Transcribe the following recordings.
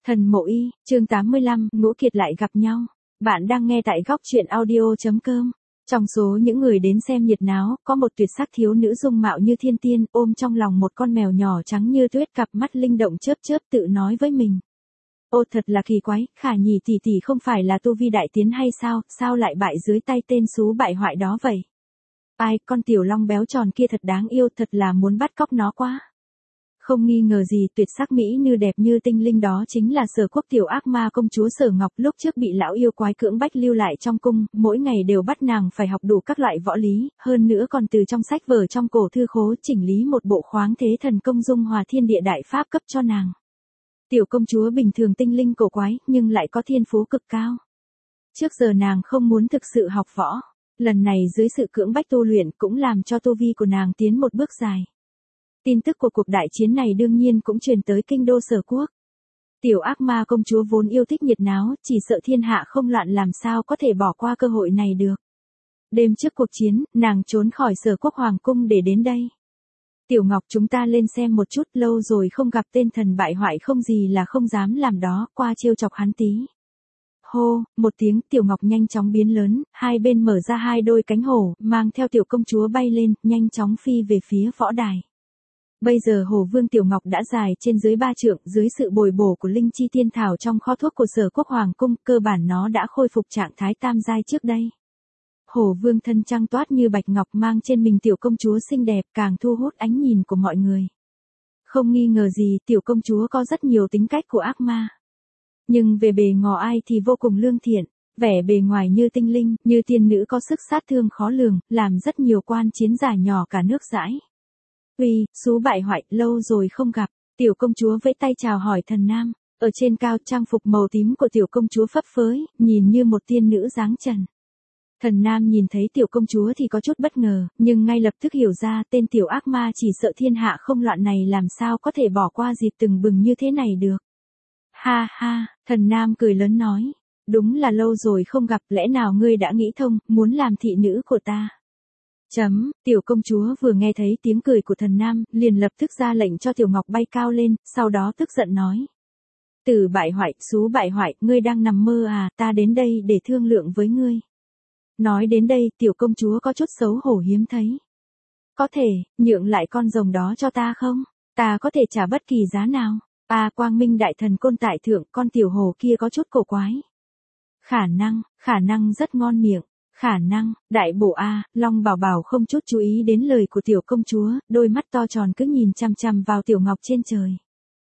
Thần Mộ Y, chương 85, Ngũ Kiệt lại gặp nhau. Bạn đang nghe tại góc truyện audio.com. Trong số những người đến xem nhiệt náo, có một tuyệt sắc thiếu nữ dung mạo như thiên tiên, ôm trong lòng một con mèo nhỏ trắng như tuyết, cặp mắt linh động chớp chớp, tự nói với mình. Ô thật là kỳ quái, Khả Nhì tỷ tỷ không phải là tu vi đại tiến hay sao, sao lại bại dưới tay tên xú bại hoại đó vậy? Ai, con tiểu long béo tròn kia thật đáng yêu, thật là muốn bắt cóc nó quá. Không nghi ngờ gì, tuyệt sắc mỹ nữ đẹp như tinh linh đó chính là Sở Quốc tiểu ác ma công chúa Sở Ngọc, lúc trước bị lão yêu quái cưỡng bách lưu lại trong cung, mỗi ngày đều bắt nàng phải học đủ các loại võ lý, hơn nữa còn từ trong sách vở trong cổ thư khố chỉnh lý một bộ khoáng thế thần công dung hòa thiên địa đại pháp cấp cho nàng. Tiểu công chúa bình thường tinh linh cổ quái, nhưng lại có thiên phú cực cao. Trước giờ nàng không muốn thực sự học võ, lần này dưới sự cưỡng bách tu luyện cũng làm cho tu vi của nàng tiến một bước dài. Tin tức của cuộc đại chiến này đương nhiên cũng truyền tới kinh đô Sở Quốc. Tiểu ác ma công chúa vốn yêu thích nhiệt náo, chỉ sợ thiên hạ không loạn làm sao có thể bỏ qua cơ hội này được. Đêm trước cuộc chiến, nàng trốn khỏi Sở Quốc hoàng cung để đến đây. Tiểu Ngọc, chúng ta lên xem một chút, lâu rồi không gặp, tên thần bại hoại không gì là không dám làm đó, qua trêu chọc hắn tí. Hô, một tiếng, Tiểu Ngọc nhanh chóng biến lớn, hai bên mở ra hai đôi cánh hổ, mang theo tiểu công chúa bay lên, nhanh chóng phi về phía võ đài. Bây giờ Hổ Vương Tiểu Ngọc đã dài trên dưới 3 trượng, dưới sự bồi bổ của linh chi tiên thảo trong kho thuốc của Sở Quốc hoàng cung, cơ bản nó đã khôi phục trạng thái tam giai trước đây. Hổ Vương thân trăng toát như bạch ngọc, mang trên mình tiểu công chúa xinh đẹp, càng thu hút ánh nhìn của mọi người. Không nghi ngờ gì, tiểu công chúa có rất nhiều tính cách của ác ma. Nhưng về bề ngò ai thì vô cùng lương thiện, vẻ bề ngoài như tinh linh, như tiên nữ, có sức sát thương khó lường, làm rất nhiều quan chiến giả nhỏ cả nước dãi. Uy, xú bại hoại, lâu rồi không gặp. Tiểu công chúa vẫy tay chào hỏi Thần Nam. Ở trên cao, trang phục màu tím của tiểu công chúa phấp phới, nhìn như một tiên nữ dáng trần. Thần Nam nhìn thấy tiểu công chúa thì có chút bất ngờ, nhưng ngay lập tức hiểu ra tên tiểu ác ma chỉ sợ thiên hạ không loạn này làm sao có thể bỏ qua dịp từng bừng như thế này được. Ha ha, Thần Nam cười lớn nói. Đúng là lâu rồi không gặp, lẽ nào ngươi đã nghĩ thông, muốn làm thị nữ của ta? Tiểu công chúa vừa nghe thấy tiếng cười của Thần Nam, liền lập tức ra lệnh cho Tiểu Ngọc bay cao lên, sau đó tức giận nói. Tử bại hoại, xú bại hoại, ngươi đang nằm mơ à, ta đến đây để thương lượng với ngươi. Nói đến đây, tiểu công chúa có chút xấu hổ hiếm thấy. Có thể, nhượng lại con rồng đó cho ta không? Ta có thể trả bất kỳ giá nào. Quang Minh đại thần côn tại thượng, con tiểu hồ kia có chút cổ quái. Khả năng rất ngon miệng. Khả năng, đại bộ Long Bảo Bảo không chút chú ý đến lời của tiểu công chúa, đôi mắt to tròn cứ nhìn chằm chằm vào Tiểu Ngọc trên trời.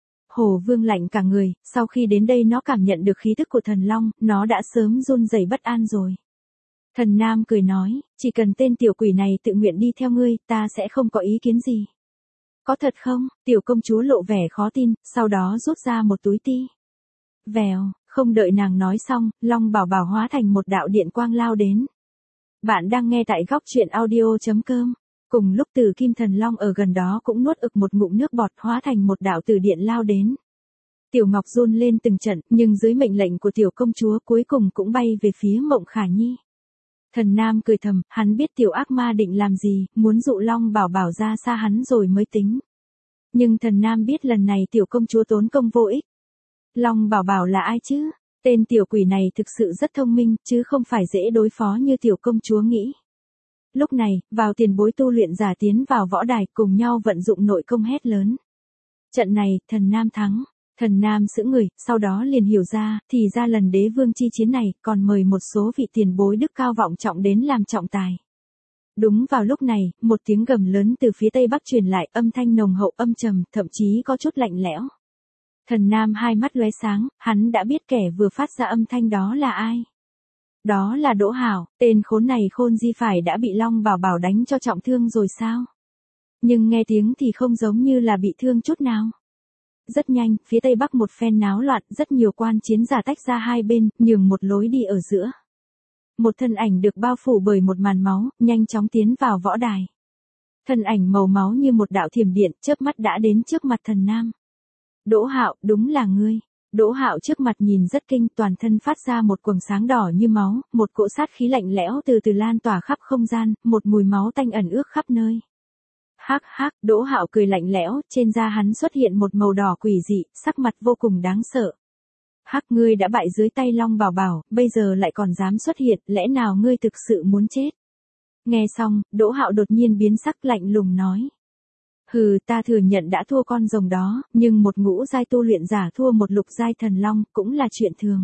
Hổ Vương lạnh cả người, sau khi đến đây nó cảm nhận được khí tức của thần long, nó đã sớm run rẩy bất an rồi. Thần Nam cười nói, chỉ cần tên tiểu quỷ này tự nguyện đi theo ngươi, ta sẽ không có ý kiến gì. Có thật không? Tiểu công chúa lộ vẻ khó tin, sau đó rút ra một túi ti. Vèo, không đợi nàng nói xong, Long Bảo Bảo hóa thành một đạo điện quang lao đến. Bạn đang nghe tại góc truyện audio.com. Cùng lúc Tử Kim Thần Long ở gần đó cũng nuốt ực một ngụm nước bọt, hóa thành một đạo tử điện lao đến. Tiểu Ngọc run lên từng trận, nhưng dưới mệnh lệnh của tiểu công chúa cuối cùng cũng bay về phía Mộng Khả Nhi. Thần Nam cười thầm, hắn biết tiểu ác ma định làm gì, muốn dụ Long Bảo Bảo ra xa hắn rồi mới tính. Nhưng Thần Nam biết lần này tiểu công chúa tốn công vô ích. Long Bảo Bảo là ai chứ? Tên tiểu quỷ này thực sự rất thông minh, chứ không phải dễ đối phó như tiểu công chúa nghĩ. Lúc này, vào tiền bối tu luyện giả tiến vào võ đài, cùng nhau vận dụng nội công hét lớn. Trận này, Thần Nam thắng. Thần Nam sững người, sau đó liền hiểu ra, thì ra lần đế vương chi chiến này, còn mời một số vị tiền bối đức cao vọng trọng đến làm trọng tài. Đúng vào lúc này, một tiếng gầm lớn từ phía tây bắc truyền lại, âm thanh nồng hậu âm trầm, thậm chí có chút lạnh lẽo. Thần Nam hai mắt lóe sáng, hắn đã biết kẻ vừa phát ra âm thanh đó là ai. Đó là Đỗ Hảo, tên khốn này khôn di phải đã bị Long Bảo Bảo đánh cho trọng thương rồi sao? Nhưng nghe tiếng thì không giống như là bị thương chút nào. Rất nhanh, phía tây bắc một phen náo loạn, rất nhiều quan chiến giả tách ra hai bên, nhường một lối đi ở giữa. Một thân ảnh được bao phủ bởi một màn máu, nhanh chóng tiến vào võ đài. Thân ảnh màu máu như một đạo thiểm điện, chớp mắt đã đến trước mặt Thần Nam. Đỗ Hạo, đúng là ngươi. Đỗ Hạo trước mặt nhìn rất kinh, toàn thân phát ra một quầng sáng đỏ như máu, một cỗ sát khí lạnh lẽo từ từ lan tỏa khắp không gian, một mùi máu tanh ẩn ước khắp nơi. Hắc hắc, Đỗ Hạo cười lạnh lẽo, trên da hắn xuất hiện một màu đỏ quỷ dị, sắc mặt vô cùng đáng sợ. Hắc, ngươi đã bại dưới tay Long Bảo Bảo, bây giờ lại còn dám xuất hiện, lẽ nào ngươi thực sự muốn chết? Nghe xong, Đỗ Hạo đột nhiên biến sắc, lạnh lùng nói. Hừ, ta thừa nhận đã thua con rồng đó, nhưng một ngũ giai tu luyện giả thua một lục giai thần long cũng là chuyện thường.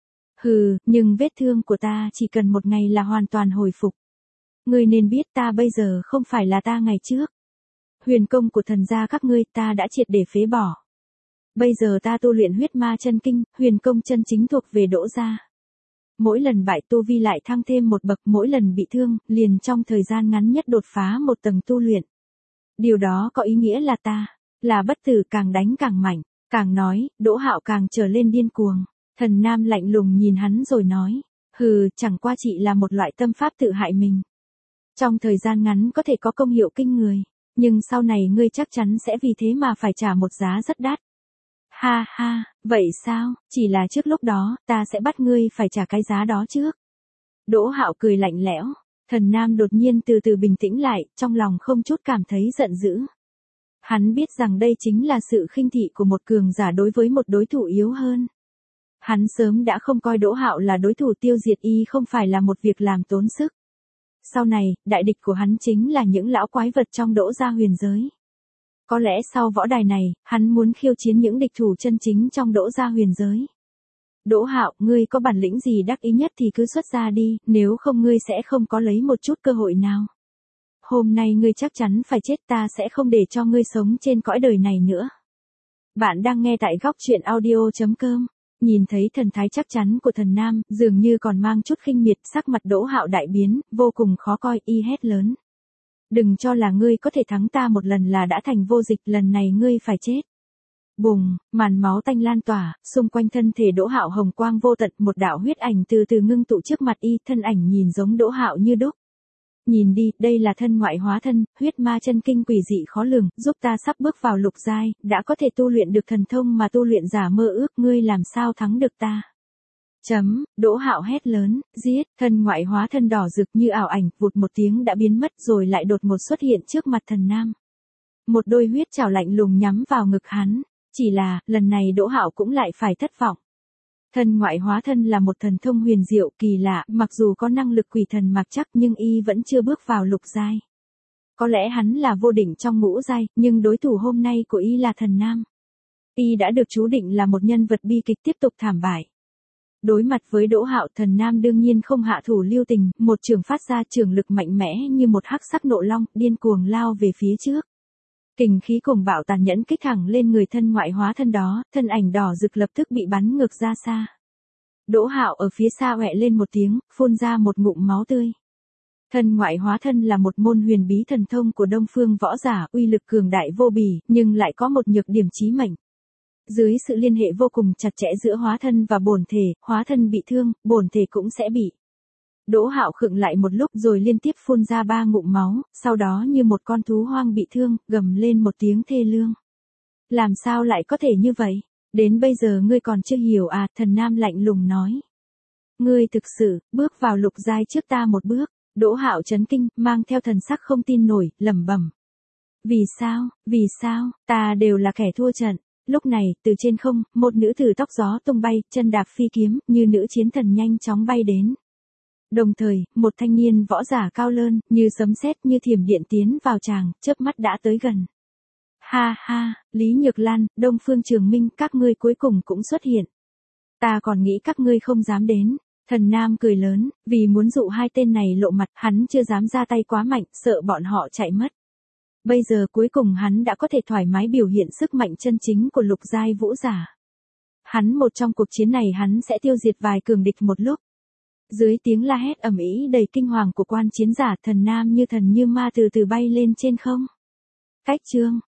Hừ, nhưng vết thương của ta chỉ cần một ngày là hoàn toàn hồi phục. Ngươi nên biết ta bây giờ không phải là ta ngày trước. Huyền công của thần gia các ngươi ta đã triệt để phế bỏ. Bây giờ ta tu luyện huyết ma chân kinh, huyền công chân chính thuộc về Đỗ gia. Mỗi lần bại tu vi lại thăng thêm một bậc, mỗi lần bị thương, liền trong thời gian ngắn nhất đột phá một tầng tu luyện. Điều đó có ý nghĩa là ta, là bất tử, càng đánh càng mạnh, càng nói, Đỗ Hạo càng trở lên điên cuồng. Thần Nam lạnh lùng nhìn hắn rồi nói, hừ, chẳng qua chỉ là một loại tâm pháp tự hại mình. Trong thời gian ngắn có thể có công hiệu kinh người, nhưng sau này ngươi chắc chắn sẽ vì thế mà phải trả một giá rất đắt. Ha ha, vậy sao, chỉ là trước lúc đó, ta sẽ bắt ngươi phải trả cái giá đó trước. Đỗ Hạo cười lạnh lẽo, Thần Nam đột nhiên từ từ bình tĩnh lại, trong lòng không chút cảm thấy giận dữ. Hắn biết rằng đây chính là sự khinh thị của một cường giả đối với một đối thủ yếu hơn. Hắn sớm đã không coi Đỗ Hạo là đối thủ, tiêu diệt y không phải là một việc làm tốn sức. Sau này, đại địch của hắn chính là những lão quái vật trong Đỗ gia huyền giới. Có lẽ sau võ đài này, hắn muốn khiêu chiến những địch thủ chân chính trong Đỗ gia huyền giới. Đỗ Hạo, ngươi có bản lĩnh gì đắc ý nhất thì cứ xuất ra đi, nếu không ngươi sẽ không có lấy một chút cơ hội nào. Hôm nay ngươi chắc chắn phải chết, ta sẽ không để cho ngươi sống trên cõi đời này nữa. Bạn đang nghe tại góc truyện audio.com. Nhìn thấy thần thái chắc chắn của Thần Nam, dường như còn mang chút khinh miệt, sắc mặt Đỗ Hạo đại biến, vô cùng khó coi, y hét lớn. Đừng cho là ngươi có thể thắng ta một lần là đã thành vô địch, lần này ngươi phải chết. Bùng, màn máu tanh lan tỏa, xung quanh thân thể Đỗ Hạo hồng quang vô tận, một đạo huyết ảnh từ từ ngưng tụ trước mặt y, thân ảnh nhìn giống Đỗ Hạo như đúc. Nhìn đi, đây là thân ngoại hóa thân, huyết ma chân kinh quỷ dị khó lường, giúp ta sắp bước vào lục giai, đã có thể tu luyện được thần thông mà tu luyện giả mơ ước, ngươi làm sao thắng được ta? Đỗ Hạo hét lớn, giết, thân ngoại hóa thân đỏ rực như ảo ảnh, vụt một tiếng đã biến mất rồi lại đột ngột xuất hiện trước mặt Thần Nam. Một đôi huyết trảo lạnh lùng nhắm vào ngực hắn, chỉ là, lần này Đỗ Hạo cũng lại phải thất vọng. Thân ngoại hóa thân là một thần thông huyền diệu kỳ lạ, mặc dù có năng lực quỷ thần mặc chắc nhưng y vẫn chưa bước vào lục giai. Có lẽ hắn là vô đỉnh trong ngũ giai, nhưng đối thủ hôm nay của y là Thần Nam. Y đã được chú định là một nhân vật bi kịch tiếp tục thảm bại. Đối mặt với Đỗ Hạo, Thần Nam đương nhiên không hạ thủ lưu tình, một trường phát ra trường lực mạnh mẽ như một hắc sắc nộ long, điên cuồng lao về phía trước. Kình khí cuồng bạo tàn nhẫn kích thẳng lên người thân ngoại hóa thân đó, thân ảnh đỏ rực lập tức bị bắn ngược ra xa. Đỗ Hạo ở phía xa oẹ lên một tiếng, phun ra một ngụm máu tươi. Thân ngoại hóa thân là một môn huyền bí thần thông của Đông Phương võ giả, uy lực cường đại vô bì, nhưng lại có một nhược điểm chí mệnh. Dưới sự liên hệ vô cùng chặt chẽ giữa hóa thân và bổn thể, hóa thân bị thương, bổn thể cũng sẽ bị. Đỗ Hạo khựng lại một lúc rồi liên tiếp phun ra 3 ngụm máu, sau đó như một con thú hoang bị thương, gầm lên một tiếng thê lương. Làm sao lại có thể như vậy? Đến bây giờ ngươi còn chưa hiểu à? Thần Nam lạnh lùng nói. Ngươi thực sự, bước vào lục giai trước ta một bước. Đỗ Hạo chấn kinh, mang theo thần sắc không tin nổi, lẩm bẩm. Vì sao, ta đều là kẻ thua trận. Lúc này, từ trên không, một nữ tử tóc gió tung bay, chân đạp phi kiếm, như nữ chiến thần nhanh chóng bay đến. Đồng thời, một thanh niên võ giả cao lớn, như sấm sét như thiểm điện tiến vào tràng, chớp mắt đã tới gần. Ha ha, Lý Nhược Lan, Đông Phương Trường Minh, các ngươi cuối cùng cũng xuất hiện. Ta còn nghĩ các ngươi không dám đến. Thần Nam cười lớn, vì muốn dụ hai tên này lộ mặt, hắn chưa dám ra tay quá mạnh, sợ bọn họ chạy mất. Bây giờ cuối cùng hắn đã có thể thoải mái biểu hiện sức mạnh chân chính của lục giai vũ giả. Hắn một trong cuộc chiến này hắn sẽ tiêu diệt vài cường địch một lúc. Dưới tiếng la hét ầm ĩ đầy kinh hoàng của quan chiến giả, Thần Nam như thần như ma từ từ bay lên trên không. Cách chương